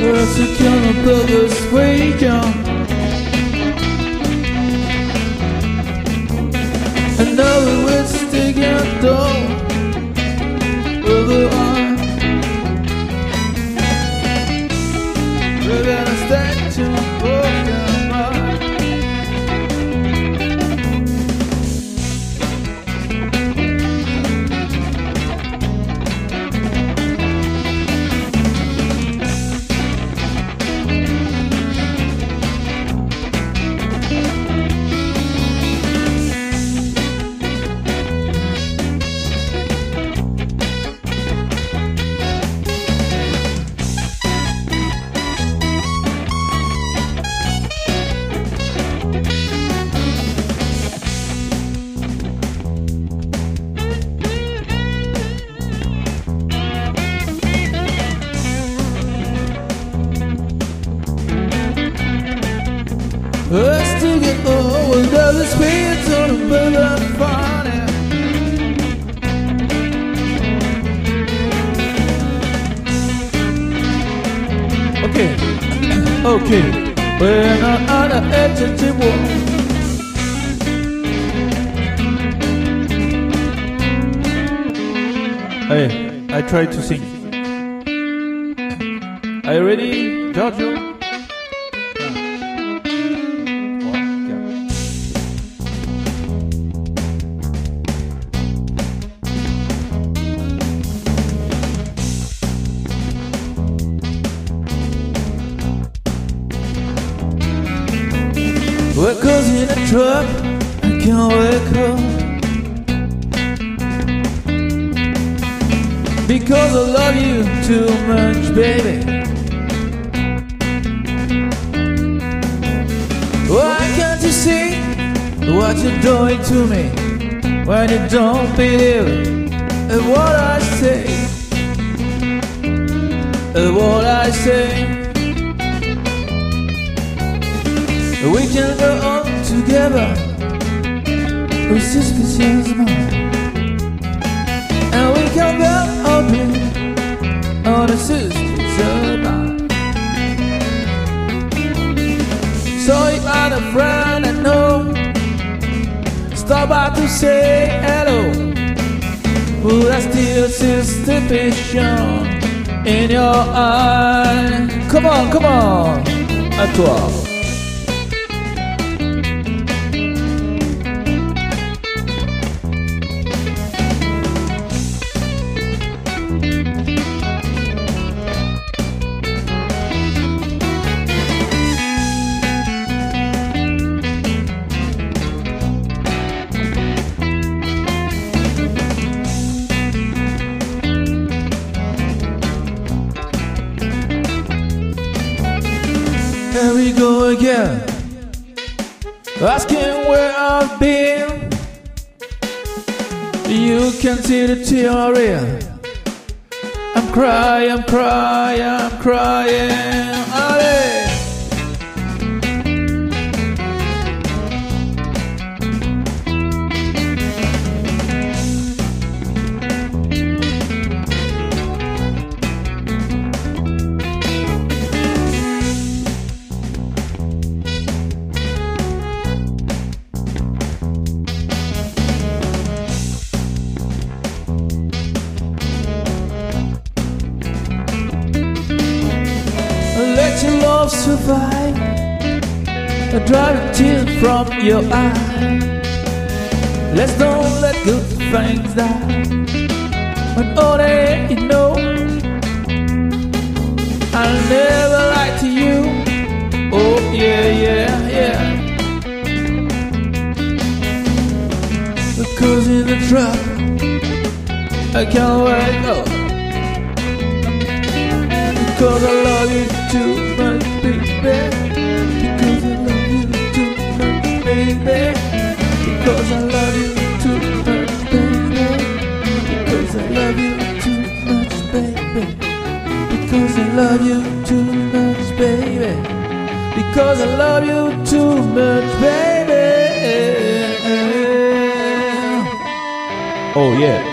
så kan du börja svika. And now we will stick it down with the eye. We're gonna stand to walk your mind. Let's take it over, does it speed to the middle funny? Okay, okay, we're not on the edge of the wall. Hey, I tried to sing. Are you ready, Giorgio? We're cause in a truck, I can't wake up because I love you too much, baby. Why can't you see what you're doing to me when you don't believe in what I say? What I say. We can go on together with suspicions of mine, and we can go open on the suspicions of mine. So if I'm a friend I know, stop by to say hello. Would I still see suspicion in your eye? Come on, à toi. Here we go again, asking where I've been. You can see the theory. I'm crying, Allez. Let your love survive, dry the tears from your eye. Let's don't let good things die when all that you know. I'll never lie to you. Oh yeah. Because in the truck I can't wake up. Because I love you too much, baby. Because I love you too much, baby. Because I love you too much, baby. Because I love you too much, baby. Because I love you too much, baby. Because I love you too much, baby. Oh yeah.